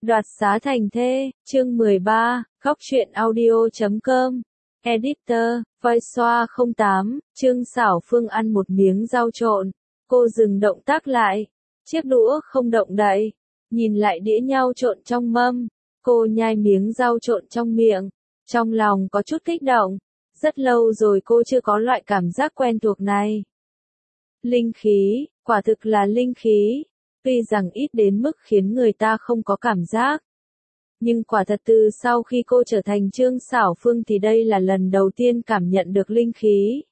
Đoạt xá thành thê, chương 13, góc truyện audio.com. Editor, Voiceover 08, Trương Xảo Phương ăn một miếng rau trộn. Cô dừng động tác lại. Chiếc đũa không động đậy. Nhìn lại đĩa nhau trộn trong mâm. Cô nhai miếng rau trộn trong miệng. Trong lòng có chút kích động. Rất lâu rồi cô chưa có loại cảm giác quen thuộc này. Linh khí, quả thực là linh khí. Tuy rằng ít đến mức khiến người ta không có cảm giác. Nhưng quả thật từ sau khi cô trở thành Trương Xảo Phương thì đây là lần đầu tiên cảm nhận được linh khí.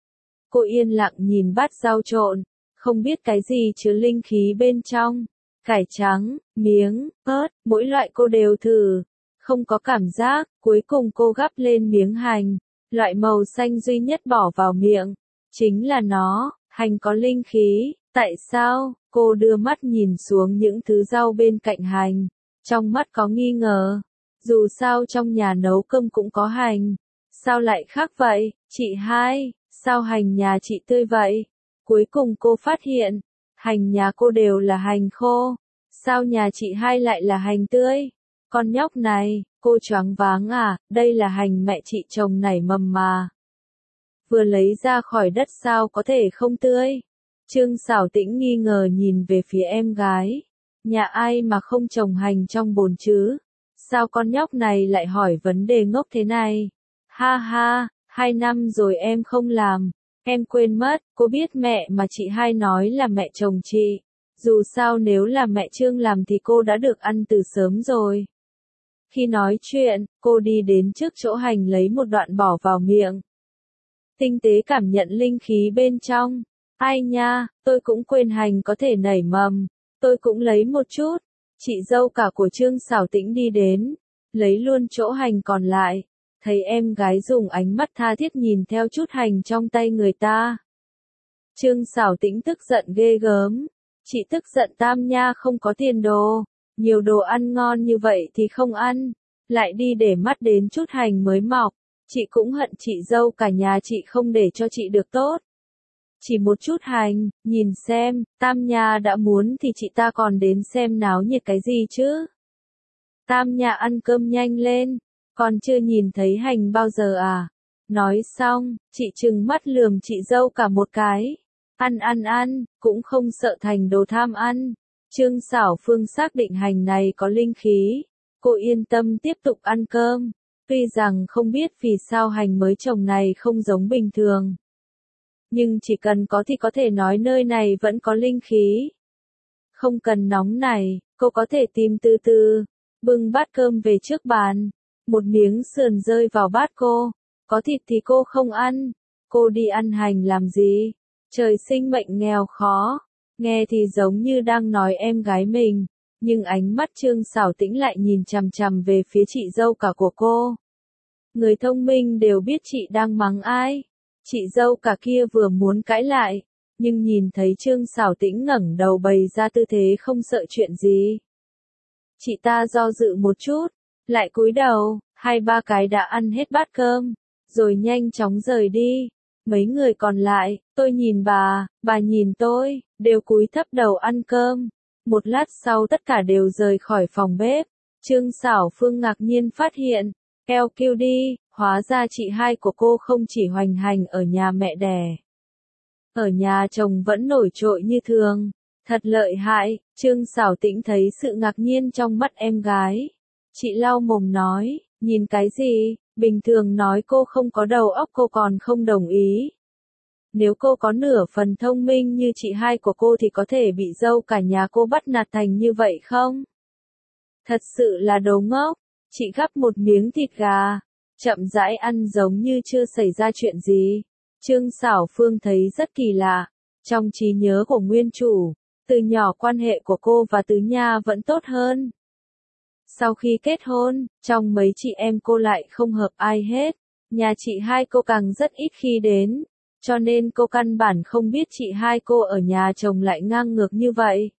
Cô yên lặng nhìn bát rau trộn, không biết cái gì chứa linh khí bên trong. Cải trắng, miếng, ớt, mỗi loại cô đều thử. Không có cảm giác, cuối cùng cô gắp lên miếng hành. Loại màu xanh duy nhất bỏ vào miệng. Chính là nó, hành có linh khí. Tại sao? Cô đưa mắt nhìn xuống những thứ rau bên cạnh hành. Trong mắt có nghi ngờ. Dù sao trong nhà nấu cơm cũng có hành. Sao lại khác vậy? Chị hai, sao hành nhà chị tươi vậy? Cuối cùng cô phát hiện, hành nhà cô đều là hành khô. Sao nhà chị hai lại là hành tươi? Con nhóc này, cô choáng váng à, đây là hành mẹ chị trồng nảy mầm mà. Vừa lấy ra khỏi đất sao có thể không tươi? Trương Xảo Tĩnh nghi ngờ nhìn về phía em gái. Nhà ai mà không trồng hành trong bồn chứ? Sao con nhóc này lại hỏi vấn đề ngốc thế này? Ha ha, 2 năm rồi em không làm. Em quên mất, cô biết mẹ mà chị hai nói là mẹ chồng chị. Dù sao nếu là mẹ Trương làm thì cô đã được ăn từ sớm rồi. Khi nói chuyện, cô đi đến trước chỗ hành lấy một đoạn bỏ vào miệng. Tinh tế cảm nhận linh khí bên trong. Ai nha, tôi cũng quên hành có thể nảy mầm. Tôi cũng lấy một chút. Chị dâu cả của Trương Xảo Tĩnh đi đến. Lấy luôn chỗ hành còn lại. Thấy em gái dùng ánh mắt tha thiết nhìn theo chút hành trong tay người ta. Trương Xảo Tĩnh tức giận ghê gớm. Chị tức giận Tam Nha không có tiền đồ. Nhiều đồ ăn ngon như vậy thì không ăn. Lại đi để mắt đến chút hành mới mọc. Chị cũng hận chị dâu cả nhà chị không để cho chị được tốt. Chỉ một chút hành, nhìn xem, Tam Nha đã muốn thì chị ta còn đến xem náo nhiệt cái gì chứ. Tam Nha ăn cơm nhanh lên, còn chưa nhìn thấy hành bao giờ à. Nói xong, chị trừng mắt lườm chị dâu cả một cái. Ăn, cũng không sợ thành đồ tham ăn. Trương Xảo Phương xác định hành này có linh khí. Cô yên tâm tiếp tục ăn cơm. Tuy rằng không biết vì sao hành mới trồng này không giống bình thường. Nhưng chỉ cần có thì có thể nói nơi này vẫn có linh khí. Không cần nóng này, cô có thể tìm từ từ. Bưng bát cơm về trước bàn. Một miếng sườn rơi vào bát cô. Có thịt thì cô không ăn. Cô đi ăn hành làm gì? Trời sinh mệnh nghèo khó. Nghe thì giống như đang nói em gái mình. Nhưng ánh mắt Trương Xảo Tĩnh lại nhìn chằm chằm về phía chị dâu cả của cô. Người thông minh đều biết chị đang mắng ai. Chị dâu cả kia vừa muốn cãi lại, nhưng nhìn thấy Trương Xảo Tĩnh ngẩng đầu bày ra tư thế không sợ chuyện gì. Chị ta do dự một chút, lại cúi đầu, 2-3 cái đã ăn hết bát cơm, rồi nhanh chóng rời đi. Mấy người còn lại, tôi nhìn bà nhìn tôi, đều cúi thấp đầu ăn cơm. Một lát sau tất cả đều rời khỏi phòng bếp. Trương Xảo Phương ngạc nhiên phát hiện, eo kêu đi, hóa ra chị hai của cô không chỉ hoành hành ở nhà mẹ đẻ. Ở nhà chồng vẫn nổi trội như thường. Thật lợi hại, Trương Xảo Tĩnh thấy sự ngạc nhiên trong mắt em gái. Chị lau mồm nói, nhìn cái gì, bình thường nói cô không có đầu óc cô còn không đồng ý. Nếu cô có nửa phần thông minh như chị hai của cô thì có thể bị dâu cả nhà cô bắt nạt thành như vậy không? Thật sự là đồ ngốc. Chị gắp một miếng thịt gà, chậm rãi ăn giống như chưa xảy ra chuyện gì. Trương Xảo Phương thấy rất kỳ lạ. Trong trí nhớ của nguyên chủ, từ nhỏ quan hệ của cô và Tứ Nha vẫn tốt hơn. Sau khi kết hôn, trong mấy chị em cô lại không hợp ai hết. Nhà chị hai cô càng rất ít khi đến. Cho nên cô căn bản không biết chị hai cô ở nhà chồng lại ngang ngược như vậy.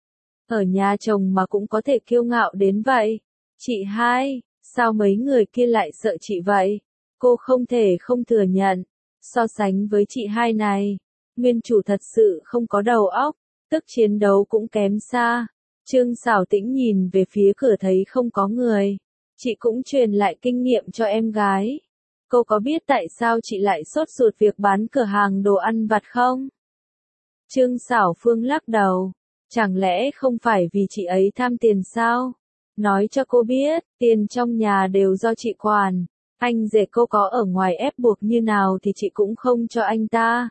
Ở nhà chồng mà cũng có thể kiêu ngạo đến vậy. Chị hai, sao mấy người kia lại sợ chị vậy? Cô không thể không thừa nhận. So sánh với chị hai này, nguyên chủ thật sự không có đầu óc, tức chiến đấu cũng kém xa. Trương Sảo Tĩnh nhìn về phía cửa thấy không có người. Chị cũng truyền lại kinh nghiệm cho em gái. Cô có biết tại sao chị lại sốt ruột việc bán cửa hàng đồ ăn vặt không? Trương Sảo Phương lắc đầu. Chẳng lẽ không phải vì chị ấy tham tiền sao? Nói cho cô biết, tiền trong nhà đều do chị quản. Anh rể cô có ở ngoài ép buộc như nào thì chị cũng không cho anh ta.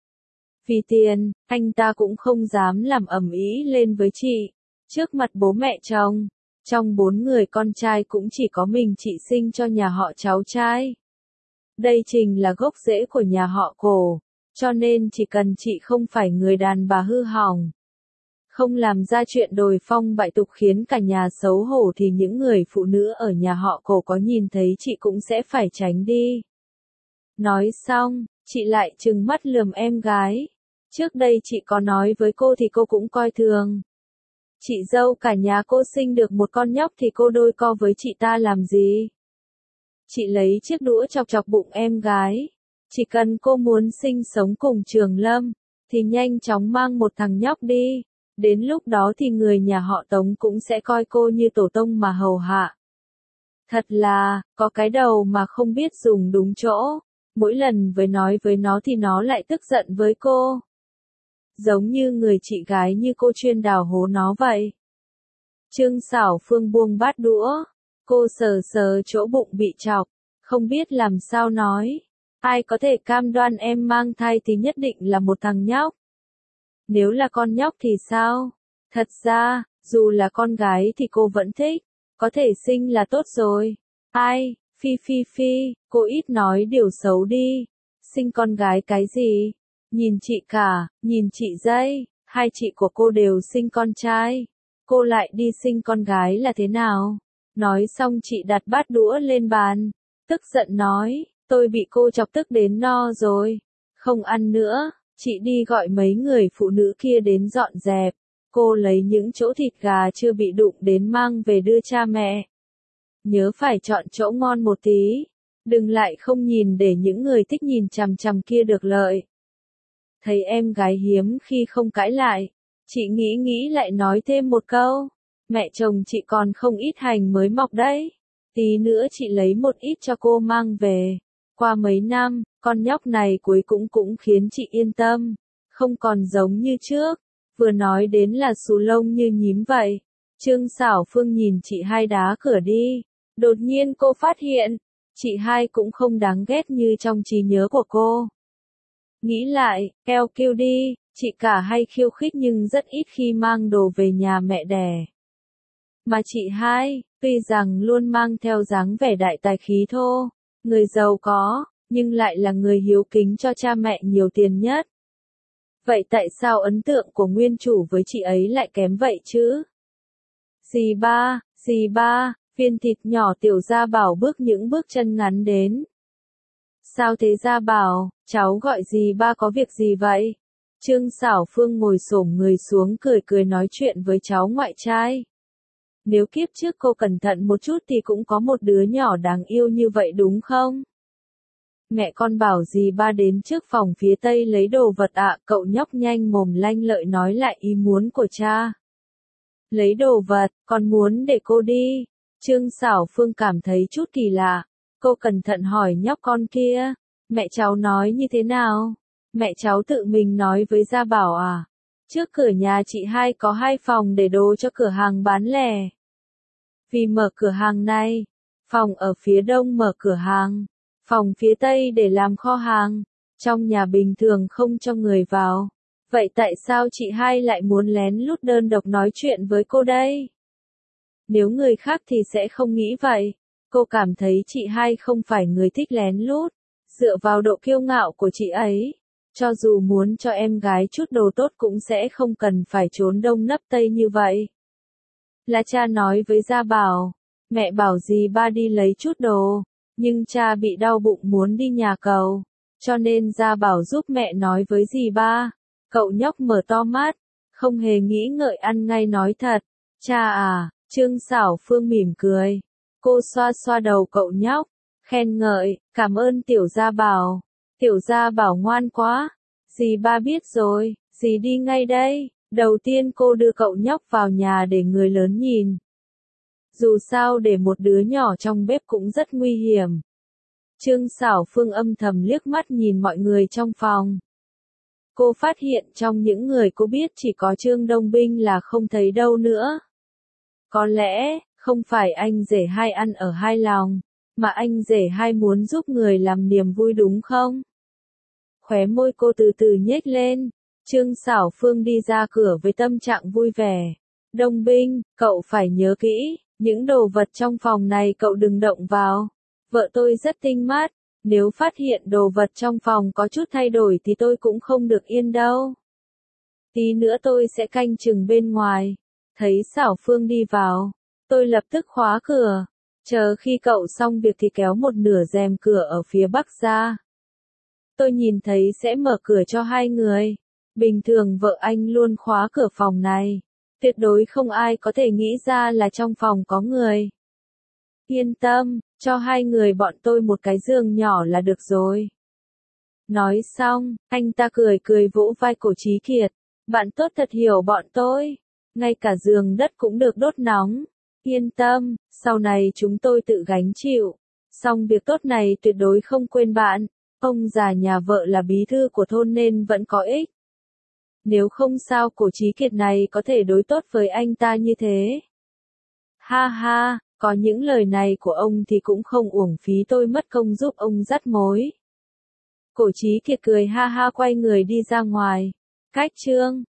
Vì tiền, anh ta cũng không dám làm ầm ĩ lên với chị. Trước mặt bố mẹ chồng, trong 4 người con trai cũng chỉ có mình chị sinh cho nhà họ cháu trai. Đây chính là gốc rễ của nhà họ Cổ, cho nên chỉ cần chị không phải người đàn bà hư hỏng, không làm ra chuyện đồi phong bại tục khiến cả nhà xấu hổ thì những người phụ nữ ở nhà họ Cổ có nhìn thấy chị cũng sẽ phải tránh đi. Nói xong, chị lại trừng mắt lườm em gái. Trước đây chị có nói với cô thì cô cũng coi thường. Chị dâu cả nhà cô sinh được một con nhóc thì cô đôi co với chị ta làm gì? Chị lấy chiếc đũa chọc chọc bụng em gái. Chỉ cần cô muốn sinh sống cùng Trường Lâm, thì nhanh chóng mang một thằng nhóc đi. Đến lúc đó thì người nhà họ Tống cũng sẽ coi cô như tổ tông mà hầu hạ. Thật là, có cái đầu mà không biết dùng đúng chỗ. Mỗi lần nói với nó thì nó lại tức giận với cô. Giống như người chị gái như cô chuyên đào hố nó vậy. Trương Sảo Phương buông bát đũa. Cô sờ sờ chỗ bụng bị chọc. Không biết làm sao nói. Ai có thể cam đoan em mang thai thì nhất định là một thằng nhóc. Nếu là con nhóc thì sao? Thật ra, dù là con gái thì cô vẫn thích. Có thể sinh là tốt rồi. Ai, phi, cô ít nói điều xấu đi. Sinh con gái cái gì? Nhìn chị cả, nhìn chị dây, hai chị của cô đều sinh con trai. Cô lại đi sinh con gái là thế nào? Nói xong chị đặt bát đũa lên bàn. Tức giận nói, tôi bị cô chọc tức đến no rồi. Không ăn nữa, chị đi gọi mấy người phụ nữ kia đến dọn dẹp. Cô lấy những chỗ thịt gà chưa bị đụng đến mang về đưa cha mẹ. Nhớ phải chọn chỗ ngon một tí. Đừng lại không nhìn để những người thích nhìn chằm chằm kia được lợi. Thấy em gái hiếm khi không cãi lại. Chị nghĩ lại nói thêm một câu. Mẹ chồng chị còn không ít hành mới mọc đấy. Tí nữa chị lấy một ít cho cô mang về. Qua mấy năm, con nhóc này cuối cũng khiến chị yên tâm. Không còn giống như trước. Vừa nói đến là xù lông như nhím vậy. Trương Sảo Phương nhìn chị hai đá cửa đi. Đột nhiên cô phát hiện, chị hai cũng không đáng ghét như trong trí nhớ của cô. Nghĩ lại, eo kêu đi, chị cả hay khiêu khích nhưng rất ít khi mang đồ về nhà mẹ đẻ. Mà chị hai, tuy rằng luôn mang theo dáng vẻ đại tài khí thô, người giàu có, nhưng lại là người hiếu kính cho cha mẹ nhiều tiền nhất. Vậy tại sao ấn tượng của nguyên chủ với chị ấy lại kém vậy chứ? Dì ba, viên thịt nhỏ Tiểu Gia Bảo bước những bước chân ngắn đến. Sao thế Gia Bảo, cháu gọi dì ba có việc gì vậy? Trương Sảo Phương ngồi xổm người xuống cười nói chuyện với cháu ngoại trai. Nếu kiếp trước cô cẩn thận một chút thì cũng có một đứa nhỏ đáng yêu như vậy đúng không? Mẹ con bảo dì ba đến trước phòng phía tây lấy đồ vật ạ. Cậu nhóc nhanh mồm lanh lợi nói lại ý muốn của cha. Lấy đồ vật, con muốn để cô đi. Trương Sảo Phương cảm thấy chút kỳ lạ. Cô cẩn thận hỏi nhóc con kia. Mẹ cháu nói như thế nào? Mẹ cháu tự mình nói với Gia Bảo à? Trước cửa nhà chị hai có 2 phòng để đồ cho cửa hàng bán lẻ. Vì mở cửa hàng này, phòng ở phía đông mở cửa hàng, phòng phía tây để làm kho hàng, trong nhà bình thường không cho người vào. Vậy tại sao chị hai lại muốn lén lút đơn độc nói chuyện với cô đây? Nếu người khác thì sẽ không nghĩ vậy. Cô cảm thấy chị hai không phải người thích lén lút. Dựa vào độ kiêu ngạo của chị ấy, cho dù muốn cho em gái chút đồ tốt cũng sẽ không cần phải trốn đông nấp tây như vậy. Là cha nói với Gia Bảo, mẹ bảo dì ba đi lấy chút đồ, nhưng cha bị đau bụng muốn đi nhà cầu, cho nên Gia Bảo giúp mẹ nói với dì ba. Cậu nhóc mở to mắt, không hề nghĩ ngợi ăn ngay nói thật. Cha à, Trương Sảo Phương mỉm cười. Cô xoa xoa đầu cậu nhóc, khen ngợi, cảm ơn Tiểu Gia Bảo. Tiểu Gia Bảo ngoan quá. Dì ba biết rồi, dì đi ngay đây. Đầu tiên cô đưa cậu nhóc vào nhà để người lớn nhìn. Dù sao để một đứa nhỏ trong bếp cũng rất nguy hiểm. Trương Xảo Phương âm thầm liếc mắt nhìn mọi người trong phòng. Cô phát hiện trong những người cô biết chỉ có Trương Đông Binh là không thấy đâu nữa. Có lẽ, không phải anh rể hai ăn ở hai lòng, mà anh rể hai muốn giúp người làm niềm vui đúng không? Khóe môi cô từ từ nhếch lên, Trương Xảo Phương đi ra cửa với tâm trạng vui vẻ. Đông Binh, cậu phải nhớ kỹ, những đồ vật trong phòng này cậu đừng động vào. Vợ tôi rất tinh mắt, nếu phát hiện đồ vật trong phòng có chút thay đổi thì tôi cũng không được yên đâu. Tí nữa tôi sẽ canh chừng bên ngoài. Thấy Xảo Phương đi vào, tôi lập tức khóa cửa. Chờ khi cậu xong việc thì kéo một nửa rèm cửa ở phía bắc ra. Tôi nhìn thấy sẽ mở cửa cho hai người. Bình thường vợ anh luôn khóa cửa phòng này. Tuyệt đối không ai có thể nghĩ ra là trong phòng có người. Yên tâm, cho hai người bọn tôi một cái giường nhỏ là được rồi. Nói xong, anh ta cười cười vỗ vai Cổ Chí Kiệt. Bạn tốt thật hiểu bọn tôi. Ngay cả giường đất cũng được đốt nóng. Yên tâm, sau này chúng tôi tự gánh chịu. Xong việc tốt này tuyệt đối không quên bạn. Ông già nhà vợ là bí thư của thôn nên vẫn có ích. Nếu không sao Cổ Chí Kiệt này có thể đối tốt với anh ta như thế. Ha ha, có những lời này của ông thì cũng không uổng phí tôi mất công giúp ông dắt mối. Cổ Chí Kiệt cười ha ha quay người đi ra ngoài. Cách Trương